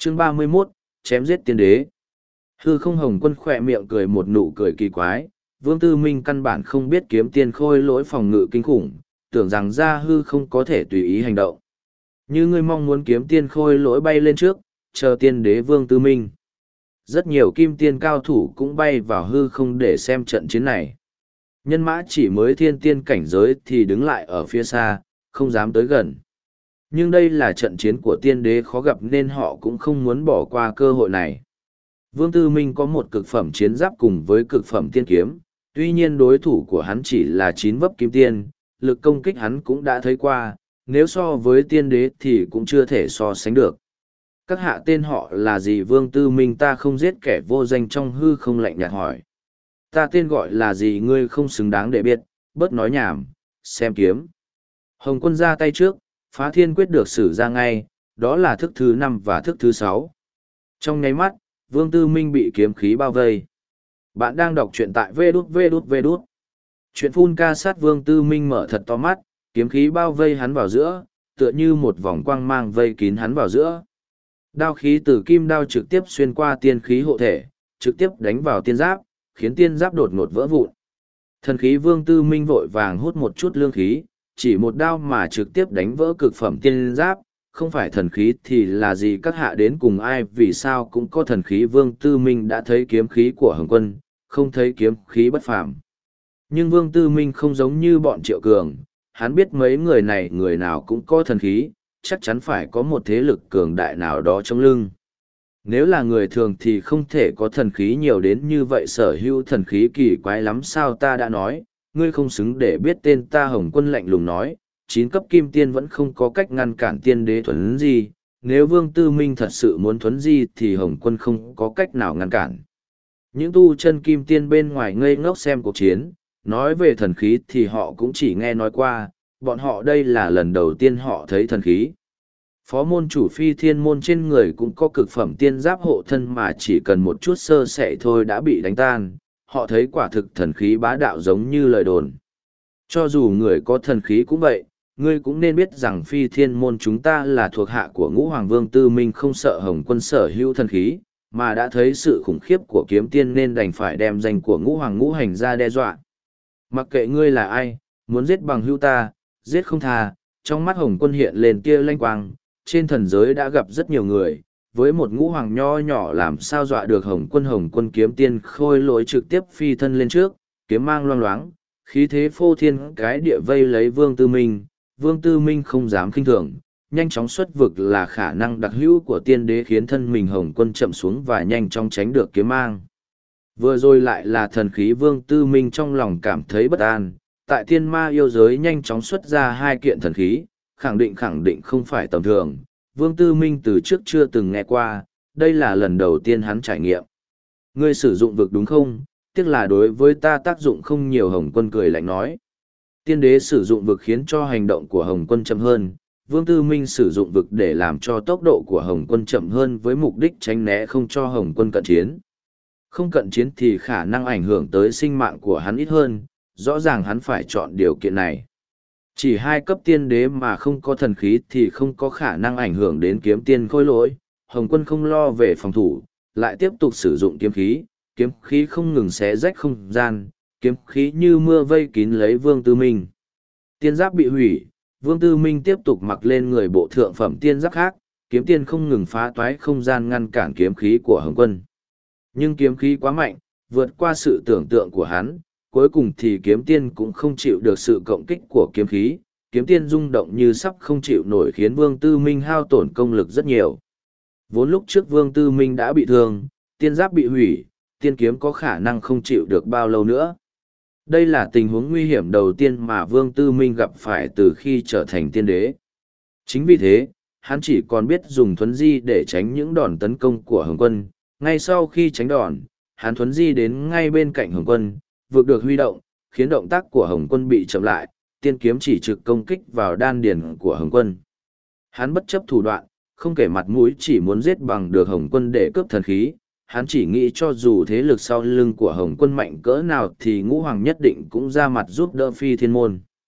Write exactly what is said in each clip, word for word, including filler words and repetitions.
Chương ba mươi 31, chém giết tiên đế. Hư không hồng quân khỏe miệng cười một nụ cười kỳ quái, Vương Tư Minh căn bản không biết kiếm tiên khôi lỗi phòng ngự kinh khủng, tưởng rằng ra hư không có thể tùy ý hành động. Như ngươi mong muốn kiếm tiên khôi lỗi bay lên trước, chờ tiên đế Vương Tư Minh. Rất nhiều kim tiên cao thủ cũng bay vào hư không để xem trận chiến này. Nhân mã chỉ mới thiên tiên cảnh giới thì đứng lại ở phía xa, không dám tới gần. Nhưng đây là trận chiến của tiên đế khó gặp nên họ cũng không muốn bỏ qua cơ hội này. Vương Tư Minh có một cực phẩm chiến giáp cùng với cực phẩm tiên kiếm, tuy nhiên đối thủ của hắn chỉ là chín vấp kim tiên, lực công kích hắn cũng đã thấy qua, nếu so với tiên đế thì cũng chưa thể so sánh được. Các hạ tên họ là gì? Vương Tư Minh ta không giết kẻ vô danh trong hư không lạnh nhạt hỏi. Ta tên gọi là gì ngươi không xứng đáng để biết, bớt nói nhảm, xem kiếm. Hồng quân ra tay trước, phá thiên quyết được sử ra ngay, đó là thức thứ năm và thức thứ sáu. Trong nháy mắt, Vương Tư Minh bị kiếm khí bao vây. Bạn đang đọc truyện tại vê đút vê đút vê đút. Chuyện phun ca sát. Vương Tư Minh mở thật to mắt, kiếm khí bao vây hắn vào giữa, tựa như một vòng quang mang vây kín hắn vào giữa. Đao khí từ kim đao trực tiếp xuyên qua tiên khí hộ thể, trực tiếp đánh vào tiên giáp, khiến tiên giáp đột ngột vỡ vụn. Thần khí Vương Tư Minh vội vàng hút một chút lương khí, chỉ một đao mà trực tiếp đánh vỡ cực phẩm tiên giáp, không phải thần khí thì là gì? Các hạ đến cùng ai? Vì sao cũng có thần khí? Vương Tư Minh đã thấy kiếm khí của Hồng Quân, không thấy kiếm khí bất phàm. Nhưng Vương Tư Minh không giống như bọn Triệu Cường, hắn biết mấy người này người nào cũng có thần khí, chắc chắn phải có một thế lực cường đại nào đó trong lưng. Nếu là người thường thì không thể có thần khí nhiều đến như vậy. Sở hữu thần khí kỳ quái lắm sao? Ta đã nói, ngươi không xứng để biết tên ta. Hồng Quân lạnh lùng nói, chín cấp kim tiên vẫn không có cách ngăn cản tiên đế thuấn di. Nếu Vương Tư Minh thật sự muốn thuấn di thì Hồng Quân không có cách nào ngăn cản. Những tu chân kim tiên bên ngoài ngây ngốc xem cuộc chiến, nói về thần khí thì họ cũng chỉ nghe nói qua, bọn họ đây là lần đầu tiên họ thấy thần khí. Phó môn chủ Phi Thiên môn trên người cũng có cực phẩm tiên giáp hộ thân mà chỉ cần một chút sơ sẩy thôi đã bị đánh tan, họ thấy quả thực thần khí bá đạo giống như lời đồn. Cho dù người có thần khí cũng vậy, ngươi cũng nên biết rằng Phi Thiên môn chúng ta là thuộc hạ của Ngũ Hoàng Vương Tư Minh không sợ Hồng Quân sở hữu thần khí, mà đã thấy sự khủng khiếp của kiếm tiên nên đành phải đem danh của Ngũ Hoàng Ngũ Hành ra đe dọa. Mặc kệ ngươi là ai, muốn giết bằng hữu ta, giết không tha. Trong mắt Hồng Quân hiện lên tia lanh quang, trên thần giới đã gặp rất nhiều người, với một ngũ hoàng nho nhỏ làm sao dọa được Hồng Quân. Hồng Quân kiếm tiên khôi lỗi trực tiếp phi thân lên trước, kiếm mang loang loáng, khí thế phô thiên cái địa vây lấy Vương Tư Minh. Vương Tư Minh không dám khinh thường, nhanh chóng xuất vực là khả năng đặc hữu của tiên đế khiến thân mình Hồng Quân chậm xuống và nhanh chóng tránh được kiếm mang. Vừa rồi lại là thần khí. Vương Tư Minh trong lòng cảm thấy bất an, tại tiên ma yêu giới nhanh chóng xuất ra hai kiện thần khí, khẳng định khẳng định không phải tầm thường. Vương Tư Minh từ trước chưa từng nghe qua, đây là lần đầu tiên hắn trải nghiệm. Ngươi sử dụng vực đúng không? Tiếc là đối với ta tác dụng không nhiều. Hồng Quân cười lạnh nói. Tiên đế sử dụng vực khiến cho hành động của Hồng Quân chậm hơn, Vương Tư Minh sử dụng vực để làm cho tốc độ của Hồng Quân chậm hơn với mục đích tránh né không cho Hồng Quân cận chiến. Không cận chiến thì khả năng ảnh hưởng tới sinh mạng của hắn ít hơn, rõ ràng hắn phải chọn điều kiện này. Chỉ hai cấp tiên đế mà không có thần khí thì không có khả năng ảnh hưởng đến kiếm tiên khôi lỗi. Hồng Quân không lo về phòng thủ, lại tiếp tục sử dụng kiếm khí, kiếm khí không ngừng xé rách không gian, kiếm khí như mưa vây kín lấy Vương Tư Minh. Tiên giáp bị hủy, Vương Tư Minh tiếp tục mặc lên người bộ thượng phẩm tiên giáp khác, kiếm tiên không ngừng phá toái không gian ngăn cản kiếm khí của Hồng Quân. Nhưng kiếm khí quá mạnh, vượt qua sự tưởng tượng của hắn, cuối cùng thì kiếm tiên cũng không chịu được sự cộng kích của kiếm khí, kiếm tiên rung động như sắp không chịu nổi khiến Vương Tư Minh hao tổn công lực rất nhiều. Vốn lúc trước Vương Tư Minh đã bị thương, tiên giáp bị hủy, tiên kiếm có khả năng không chịu được bao lâu nữa. Đây là tình huống nguy hiểm đầu tiên mà Vương Tư Minh gặp phải từ khi trở thành tiên đế. Chính vì thế, hắn chỉ còn biết dùng thuấn di để tránh những đòn tấn công của Hồng Quân. Ngay sau khi tránh đòn, hắn thuấn di đến ngay bên cạnh Hồng Quân, vượt được huy động, khiến động tác của Hồng Quân bị chậm lại, tiên kiếm chỉ trực công kích vào đan điền của Hồng Quân. Hắn bất chấp thủ đoạn, không kể mặt mũi chỉ muốn giết bằng được Hồng Quân để cướp thần khí. Hắn chỉ nghĩ cho dù thế lực sau lưng của Hồng Quân mạnh cỡ nào thì Ngũ Hoàng nhất định cũng ra mặt giúp đỡ Phi Thiên môn.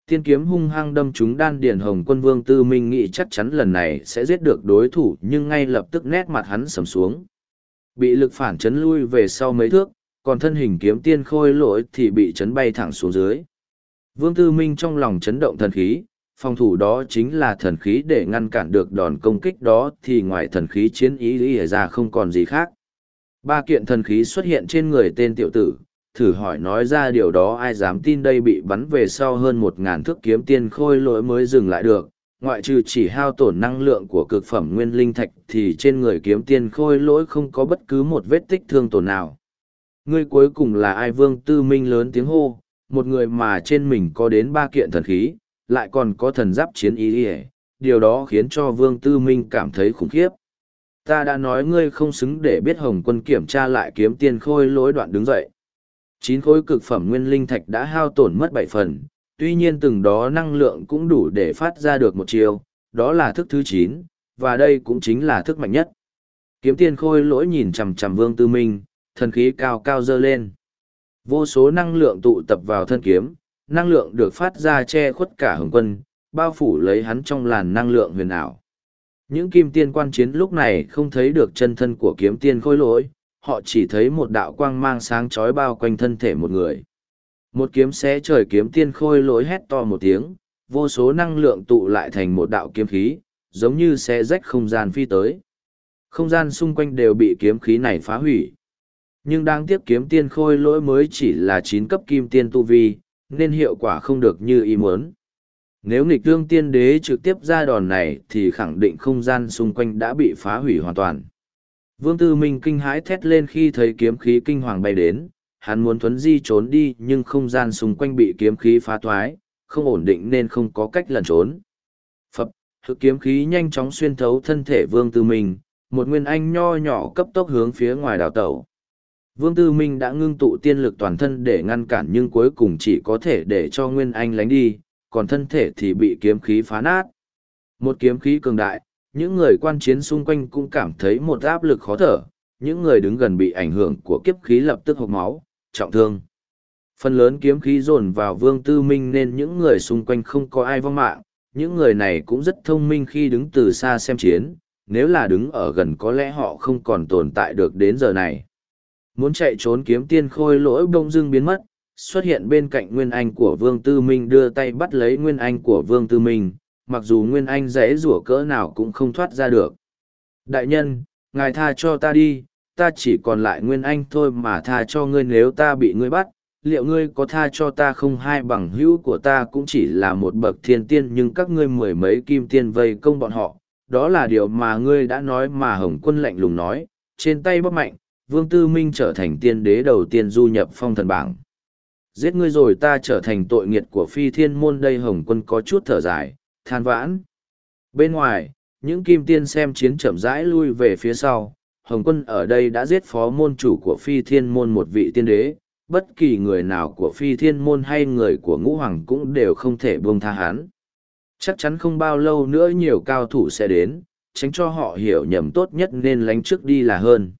Tiên kiếm hung hăng đâm trúng đan điền Hồng Quân. Vương Tư Minh nghĩ chắc chắn lần này sẽ giết được đối thủ, nhưng ngay lập tức nét mặt hắn sầm xuống. Bị lực phản chấn lui về sau mấy thước, còn thân hình kiếm tiên khôi lỗi thì bị chấn bay thẳng xuống dưới. Vương Tư Minh trong lòng chấn động thần khí, phòng thủ đó chính là thần khí để ngăn cản được đòn công kích đó, thì ngoài thần khí chiến ý lý ra không còn gì khác. Ba kiện thần khí xuất hiện trên người tên tiểu tử, thử hỏi nói ra điều đó ai dám tin. Đây bị bắn về sau hơn một ngàn thước kiếm tiên khôi lỗi mới dừng lại được, ngoại trừ chỉ hao tổn năng lượng của cực phẩm nguyên linh thạch thì trên người kiếm tiên khôi lỗi không có bất cứ một vết tích thương tổn nào. Ngươi cuối cùng là ai? Vương Tư Minh lớn tiếng hô, một người mà trên mình có đến ba kiện thần khí, lại còn có thần giáp chiến ý ỉa, điều đó khiến cho Vương Tư Minh cảm thấy khủng khiếp. Ta đã nói ngươi không xứng để biết. Hồng Quân kiểm tra lại kiếm tiên khôi lỗi đoạn đứng dậy. Chín khối cực phẩm nguyên linh thạch đã hao tổn mất bảy phần, tuy nhiên từng đó năng lượng cũng đủ để phát ra được một chiêu, đó là thức thứ chín, và đây cũng chính là thức mạnh nhất. Kiếm tiên khôi lỗi nhìn chằm chằm Vương Tư Minh, thần khí cao cao dơ lên. Vô số năng lượng tụ tập vào thân kiếm, năng lượng được phát ra che khuất cả Hồng Quân, bao phủ lấy hắn trong làn năng lượng huyền ảo. Những kim tiên quan chiến lúc này không thấy được chân thân của kiếm tiên khôi lỗi, họ chỉ thấy một đạo quang mang sáng chói bao quanh thân thể một người. Một kiếm xé trời. Kiếm tiên khôi lỗi hét to một tiếng, vô số năng lượng tụ lại thành một đạo kiếm khí, giống như xé rách không gian phi tới. Không gian xung quanh đều bị kiếm khí này phá hủy. Nhưng đáng tiếc kiếm tiên khôi lỗi mới chỉ là chín cấp kim tiên tu vi, nên hiệu quả không được như ý muốn. Nếu nghịch thương tiên đế trực tiếp ra đòn này thì khẳng định không gian xung quanh đã bị phá hủy hoàn toàn. Vương Tư Minh kinh hãi thét lên khi thấy kiếm khí kinh hoàng bay đến, hắn muốn thuấn di trốn đi nhưng không gian xung quanh bị kiếm khí phá thoái, không ổn định nên không có cách lẩn trốn. Phập, thực kiếm khí nhanh chóng xuyên thấu thân thể Vương Tư Minh, một nguyên anh nho nhỏ cấp tốc hướng phía ngoài đảo tẩu. Vương Tư Minh đã ngưng tụ tiên lực toàn thân để ngăn cản nhưng cuối cùng chỉ có thể để cho nguyên anh lánh đi, còn thân thể thì bị kiếm khí phá nát. Một kiếm khí cường đại, những người quan chiến xung quanh cũng cảm thấy một áp lực khó thở, những người đứng gần bị ảnh hưởng của kiếp khí lập tức hộc máu, trọng thương. Phần lớn kiếm khí dồn vào Vương Tư Minh nên những người xung quanh không có ai vong mạng, những người này cũng rất thông minh khi đứng từ xa xem chiến, nếu là đứng ở gần có lẽ họ không còn tồn tại được đến giờ này. Muốn chạy trốn kiếm tiên khôi lỗi bỗng dưng biến mất, xuất hiện bên cạnh Nguyên Anh của Vương Tư Minh, đưa tay bắt lấy Nguyên Anh của Vương Tư Minh, mặc dù Nguyên Anh giãy giụa cỡ nào cũng không thoát ra được. Đại nhân, ngài tha cho ta đi, ta chỉ còn lại Nguyên Anh thôi mà tha cho ngươi. Nếu ta bị ngươi bắt, liệu ngươi có tha cho ta không? Hai bằng hữu của ta cũng chỉ là một bậc thiên tiên nhưng các ngươi mười mấy kim tiên vây công bọn họ, đó là điều mà ngươi đã nói mà. Hồng Quân lạnh lùng nói, trên tay bóp mạnh, Vương Tư Minh trở thành tiên đế đầu tiên du nhập phong thần bảng. Giết ngươi rồi ta trở thành tội nghiệt của phi thiên môn đây. Hồng Quân có chút thở dài, than vãn. Bên ngoài, những kim tiên xem chiến chậm rãi lui về phía sau. Hồng Quân ở đây đã giết phó môn chủ của phi thiên môn một vị tiên đế, bất kỳ người nào của phi thiên môn hay người của ngũ hoàng cũng đều không thể buông tha hắn. Chắc chắn không bao lâu nữa nhiều cao thủ sẽ đến, tránh cho họ hiểu nhầm, tốt nhất nên lánh trước đi là hơn.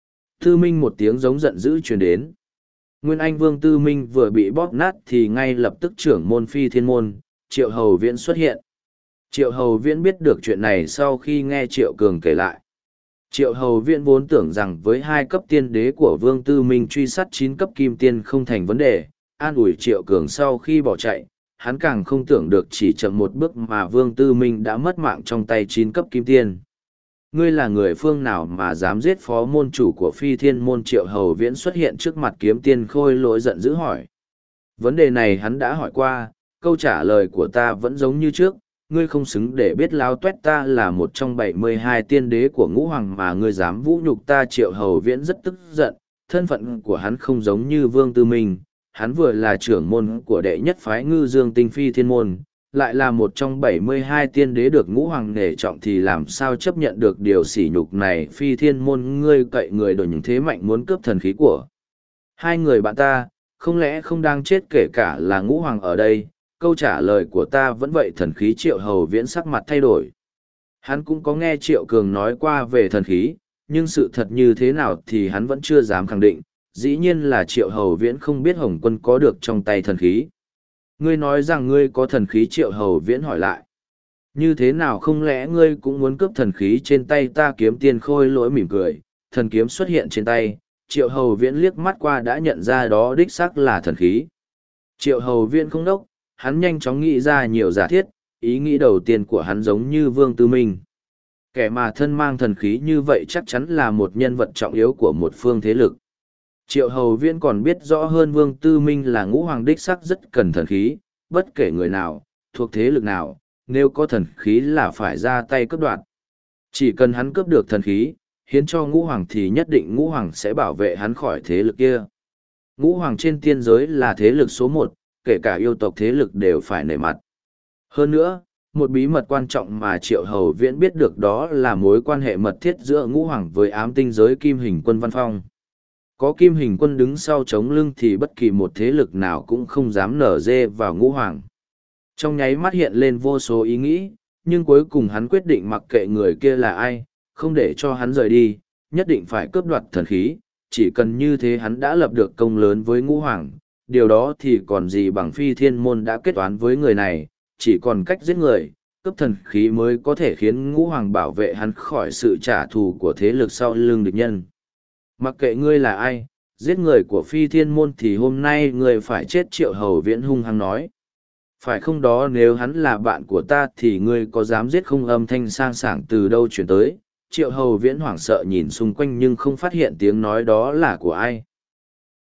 Tư Minh một tiếng giống giận dữ truyền đến. Nguyên Anh Vương Tư Minh vừa bị bóp nát thì ngay lập tức trưởng môn phi thiên môn, Triệu Hầu Viễn xuất hiện. Triệu Hầu Viễn biết được chuyện này sau khi nghe Triệu Cường kể lại. Triệu Hầu Viễn vốn tưởng rằng với hai cấp tiên đế của Vương Tư Minh truy sát chín cấp kim tiên không thành vấn đề, an ủi Triệu Cường sau khi bỏ chạy, hắn càng không tưởng được chỉ chậm một bước mà Vương Tư Minh đã mất mạng trong tay chín cấp kim tiên. Ngươi là người phương nào mà dám giết phó môn chủ của phi thiên môn? Triệu Hầu Viễn xuất hiện trước mặt kiếm tiên khôi lỗi giận dữ hỏi. Vấn đề này hắn đã hỏi qua, câu trả lời của ta vẫn giống như trước, ngươi không xứng để biết láo tuét ta là một trong bảy mươi hai tiên đế của ngũ hoàng mà ngươi dám vũ nhục ta. Triệu Hầu Viễn rất tức giận, thân phận của hắn không giống như Vương Tư Minh, hắn vừa là trưởng môn của đệ nhất phái Ngư Dương Tinh phi thiên môn, lại là một trong bảy mươi hai tiên đế được ngũ hoàng nể trọng, thì làm sao chấp nhận được điều sỉ nhục này? Phi thiên môn ngươi cậy người đổi những thế mạnh muốn cướp thần khí của hai người bạn ta, không lẽ không đang chết kể cả là ngũ hoàng ở đây? Câu trả lời của ta vẫn vậy. Thần khí. Triệu Hầu Viễn sắc mặt thay đổi. Hắn cũng có nghe Triệu Cường nói qua về thần khí, nhưng sự thật như thế nào thì hắn vẫn chưa dám khẳng định. Dĩ nhiên là Triệu Hầu Viễn không biết Hồng Quân có được trong tay thần khí. Ngươi nói rằng ngươi có thần khí. Triệu hầu viễn hỏi lại. Như thế nào không lẽ ngươi cũng muốn cướp thần khí trên tay ta? Kiếm tiên khôi lỗi mỉm cười, thần kiếm xuất hiện trên tay, triệu hầu viễn liếc mắt qua đã nhận ra đó đích xác là thần khí. Triệu hầu viễn không đốc, hắn nhanh chóng nghĩ ra nhiều giả thiết, ý nghĩ đầu tiên của hắn giống như Vương Tư Minh. Kẻ mà thân mang thần khí như vậy chắc chắn là một nhân vật trọng yếu của một phương thế lực. Triệu hầu viễn còn biết rõ hơn Vương Tư Minh là ngũ hoàng đích sắc rất cần thần khí, bất kể người nào, thuộc thế lực nào, nếu có thần khí là phải ra tay cướp đoạt. Chỉ cần hắn cướp được thần khí, hiến cho ngũ hoàng thì nhất định ngũ hoàng sẽ bảo vệ hắn khỏi thế lực kia. Ngũ hoàng trên tiên giới là thế lực số một, kể cả yêu tộc thế lực đều phải nể mặt. Hơn nữa, một bí mật quan trọng mà Triệu Hầu Viễn biết được đó là mối quan hệ mật thiết giữa ngũ hoàng với ám tinh giới Kim Hình Quân Văn Phong. Có Kim Hình Quân đứng sau chống lưng thì bất kỳ một thế lực nào cũng không dám nở dê vào ngũ hoàng. Trong nháy mắt hiện lên vô số ý nghĩ, nhưng cuối cùng hắn quyết định mặc kệ người kia là ai, không để cho hắn rời đi, nhất định phải cướp đoạt thần khí, chỉ cần như thế hắn đã lập được công lớn với ngũ hoàng, điều đó thì còn gì bằng Phi Thiên Môn đã kết toán với người này, chỉ còn cách giết người, cướp thần khí mới có thể khiến ngũ hoàng bảo vệ hắn khỏi sự trả thù của thế lực sau lưng địch nhân. Mặc kệ ngươi là ai, giết người của Phi Thiên Môn thì hôm nay ngươi phải chết. Triệu Hầu Viễn hung hăng nói. Phải không đó, nếu hắn là bạn của ta thì ngươi có dám giết không? Âm thanh sang sảng từ đâu chuyển tới. Triệu Hầu Viễn hoảng sợ nhìn xung quanh nhưng không phát hiện tiếng nói đó là của ai.